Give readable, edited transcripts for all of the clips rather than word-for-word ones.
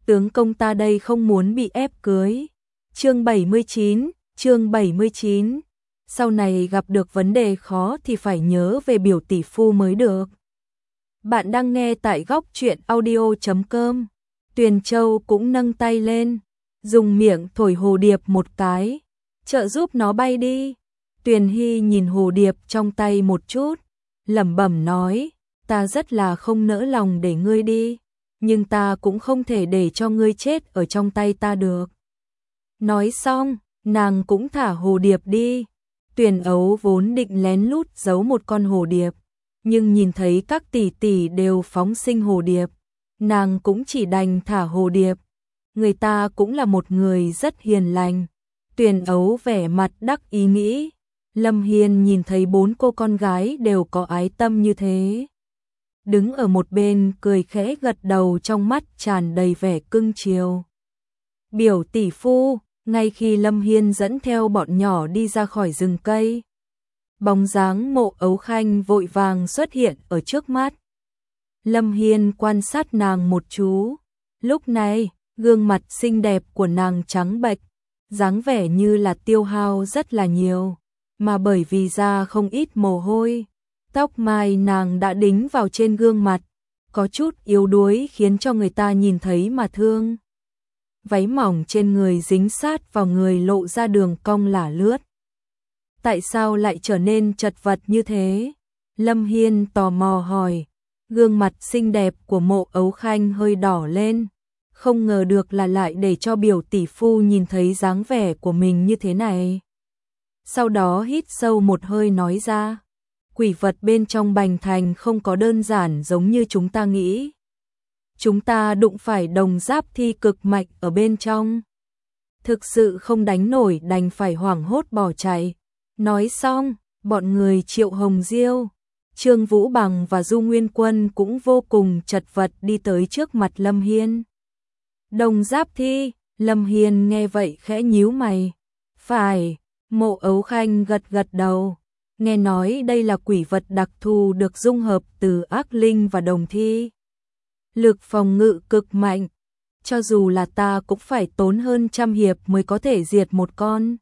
tướng công ta đây không muốn bị ép cưới. Chương 79, sau này gặp được vấn đề khó thì phải nhớ về biểu tỷ phu mới được. Bạn đang nghe tại góc truyện audio.com. Tuyền Châu cũng nâng tay lên, dùng miệng thổi hồ điệp một cái, trợ giúp nó bay đi. Tuyền Hy nhìn hồ điệp trong tay một chút, lẩm bẩm nói, ta rất là không nỡ lòng để ngươi đi, nhưng ta cũng không thể để cho ngươi chết ở trong tay ta được. Nói xong, nàng cũng thả hồ điệp đi. Tuyền Ấu vốn định lén lút giấu một con hồ điệp, nhưng nhìn thấy các tỷ tỷ đều phóng sinh hồ điệp, nàng cũng chỉ đành thả hồ điệp. Người ta cũng là một người rất hiền lành. Tuyền Ấu vẻ mặt đắc ý nghĩ, Lâm Hiên nhìn thấy 4 cô con gái đều có ái tâm như thế, đứng ở một bên cười khẽ gật đầu, trong mắt tràn đầy vẻ cưng chiều. Biểu tỷ phu, ngay khi Lâm Hiên dẫn theo bọn nhỏ đi ra khỏi rừng cây, bóng dáng Mộ Ấu Khanh vội vàng xuất hiện ở trước mắt. Lâm Hiên quan sát nàng một chú, lúc này, gương mặt xinh đẹp của nàng trắng bệch, dáng vẻ như là tiêu hao rất là nhiều, mà bởi vì da không ít mồ hôi, tóc mai nàng đã đính vào trên gương mặt, có chút yếu đuối khiến cho người ta nhìn thấy mà thương. Váy mỏng trên người dính sát vào người lộ ra đường cong lả lướt. Tại sao lại trở nên chật vật như thế? Lâm Hiên tò mò hỏi. Gương mặt xinh đẹp của Mộ Ấu Khanh hơi đỏ lên, không ngờ được là lại để cho biểu tỷ phu nhìn thấy dáng vẻ của mình như thế này. Sau đó hít sâu một hơi nói ra, quỷ vật bên trong Bành Thành không có đơn giản giống như chúng ta nghĩ. Chúng ta đụng phải đồng giáp thi cực mạnh ở bên trong, thực sự không đánh nổi đành phải hoảng hốt bỏ chạy. Nói xong, bọn người Triệu Hồng Diêu, Trương Vũ Bằng và Du Nguyên Quân cũng vô cùng chật vật đi tới trước mặt Lâm Hiên. Đồng giáp thi, Lâm Hiên nghe vậy khẽ nhíu mày. Phải, Mộ Ấu Khanh gật gật đầu. Nghe nói đây là quỷ vật đặc thù được dung hợp từ ác linh và đồng thi. Lực phòng ngự cực mạnh, cho dù là ta cũng phải tốn hơn 100 hiệp mới có thể diệt một con.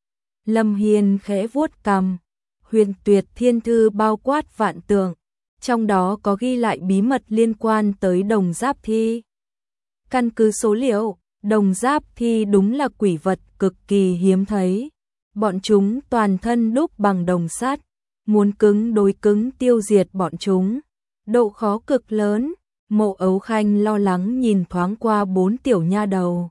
Lâm Hiên khẽ vuốt cằm. Huyền Tuyệt Thiên Thư bao quát vạn tượng, trong đó có ghi lại bí mật liên quan tới đồng giáp thi. Căn cứ số liệu, đồng giáp thi đúng là quỷ vật cực kỳ hiếm thấy. Bọn chúng toàn thân đúc bằng đồng sắt, muốn cứng đối cứng tiêu diệt bọn chúng, độ khó cực lớn. Mộ Ấu Khanh lo lắng nhìn thoáng qua 4 tiểu nha đầu,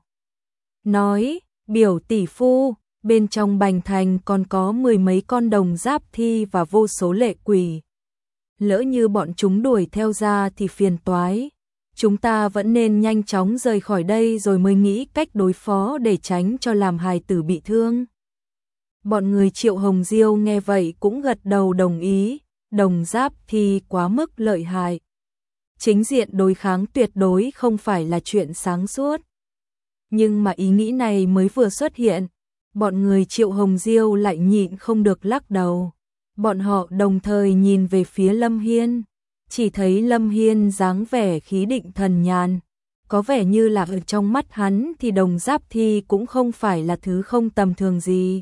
nói, biểu tỷ phu, bên trong Bành Thành còn có 10 mấy con đồng giáp thi và vô số lệ quỷ. Lỡ như bọn chúng đuổi theo ra thì phiền toái. Chúng ta vẫn nên nhanh chóng rời khỏi đây rồi mới nghĩ cách đối phó để tránh cho làm hài tử bị thương. Bọn người Triệu Hồng Diêu nghe vậy cũng gật đầu đồng ý, đồng giáp thi quá mức lợi hại. Chính diện đối kháng tuyệt đối không phải là chuyện sáng suốt. Nhưng mà ý nghĩ này mới vừa xuất hiện, bọn người Triệu Hồng Diêu lại nhịn không được lắc đầu. Bọn họ đồng thời nhìn về phía Lâm Hiên, chỉ thấy Lâm Hiên dáng vẻ khí định thần nhàn, có vẻ như là ở trong mắt hắn thì đồng giáp thi cũng không phải là thứ không tầm thường gì.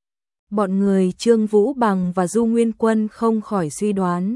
Bọn người Trương Vũ Bằng và Du Nguyên Quân không khỏi suy đoán,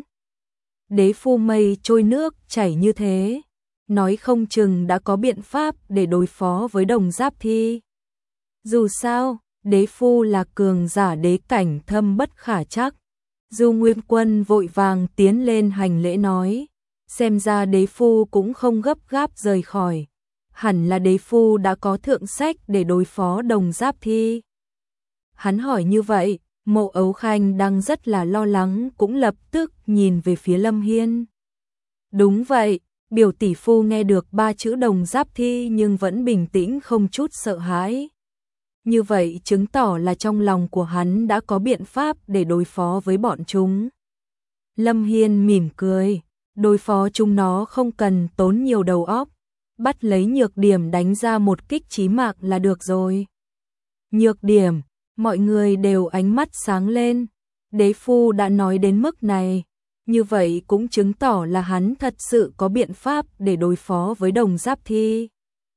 đế phu mây trôi nước chảy như thế, nói không chừng đã có biện pháp để đối phó với đồng giáp thi. Dù sao, đế phu là cường giả đế cảnh thâm bất khả trắc. Du Nguyên Quân vội vàng tiến lên hành lễ nói, xem ra đế phu cũng không gấp gáp rời khỏi, hẳn là đế phu đã có thượng sách để đối phó đồng giáp thi. Hắn hỏi như vậy, Mộ Ấu Khanh đang rất là lo lắng cũng lập tức nhìn về phía Lâm Hiên. Đúng vậy, biểu tỷ phu nghe được 3 chữ đồng giáp thi nhưng vẫn bình tĩnh không chút sợ hãi. Như vậy chứng tỏ là trong lòng của hắn đã có biện pháp để đối phó với bọn chúng. Lâm Hiên mỉm cười, đối phó chúng nó không cần tốn nhiều đầu óc, bắt lấy nhược điểm đánh ra một kích chí mạng là được rồi. Nhược điểm, mọi người đều ánh mắt sáng lên, đế phu đã nói đến mức này, như vậy cũng chứng tỏ là hắn thật sự có biện pháp để đối phó với đồng giáp thi.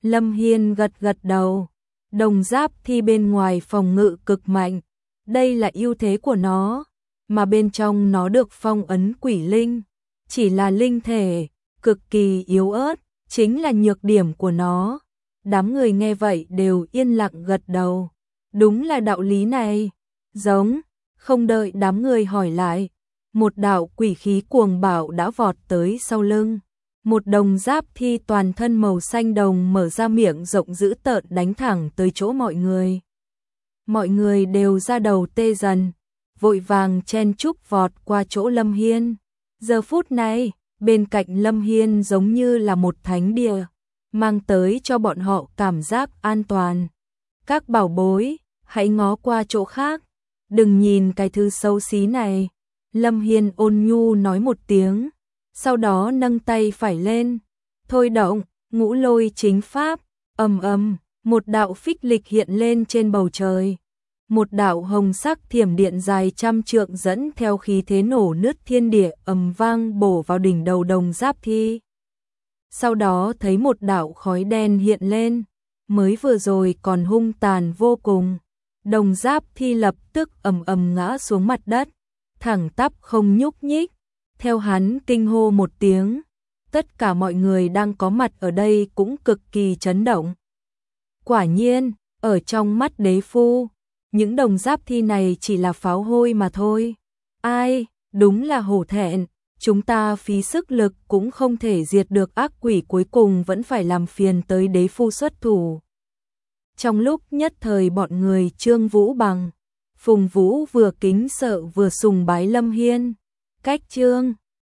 Lâm Hiên gật gật đầu. Đồng giáp thi bên ngoài phòng ngự cực mạnh, đây là ưu thế của nó, mà bên trong nó được phong ấn quỷ linh, chỉ là linh thể, cực kỳ yếu ớt, chính là nhược điểm của nó. Đám người nghe vậy đều yên lặng gật đầu. Đúng là đạo lý này. Giống, không đợi đám người hỏi lại, một đạo quỷ khí cuồng bạo đã vọt tới sau lưng. Một đồng giáp thi toàn thân màu xanh đồng mở ra miệng rộng dữ tợn đánh thẳng tới chỗ mọi người. Mọi người đều ra đầu tê dần, vội vàng chen chúc vọt qua chỗ Lâm Hiên. Giờ phút này, bên cạnh Lâm Hiên giống như là một thánh địa, mang tới cho bọn họ cảm giác an toàn. Các bảo bối, hãy ngó qua chỗ khác, đừng nhìn cái thứ xấu xí này. Lâm Hiên ôn nhu nói một tiếng, sau đó nâng tay phải lên, thôi động, ngũ lôi chính pháp, ầm ầm, một đạo phích lịch hiện lên trên bầu trời. Một đạo hồng sắc thiểm điện dài trăm trượng dẫn theo khí thế nổ nứt thiên địa ầm vang bổ vào đỉnh đầu đồng giáp thi. Sau đó thấy một đạo khói đen hiện lên, mới vừa rồi còn hung tàn vô cùng. Đồng giáp thi lập tức ầm ầm ngã xuống mặt đất, thẳng tắp không nhúc nhích. Theo hắn kinh hô một tiếng, tất cả mọi người đang có mặt ở đây cũng cực kỳ chấn động. Quả nhiên, ở trong mắt đế phu, những đồng giáp thi này chỉ là pháo hôi mà thôi. Ai, đúng là hổ thẹn, chúng ta phí sức lực cũng không thể diệt được ác quỷ, cuối cùng vẫn phải làm phiền tới đế phu xuất thủ. Trong lúc nhất thời bọn người Trương Vũ Bằng, Phùng Vũ vừa kính sợ vừa sùng bái Lâm Hiên. Cách Trương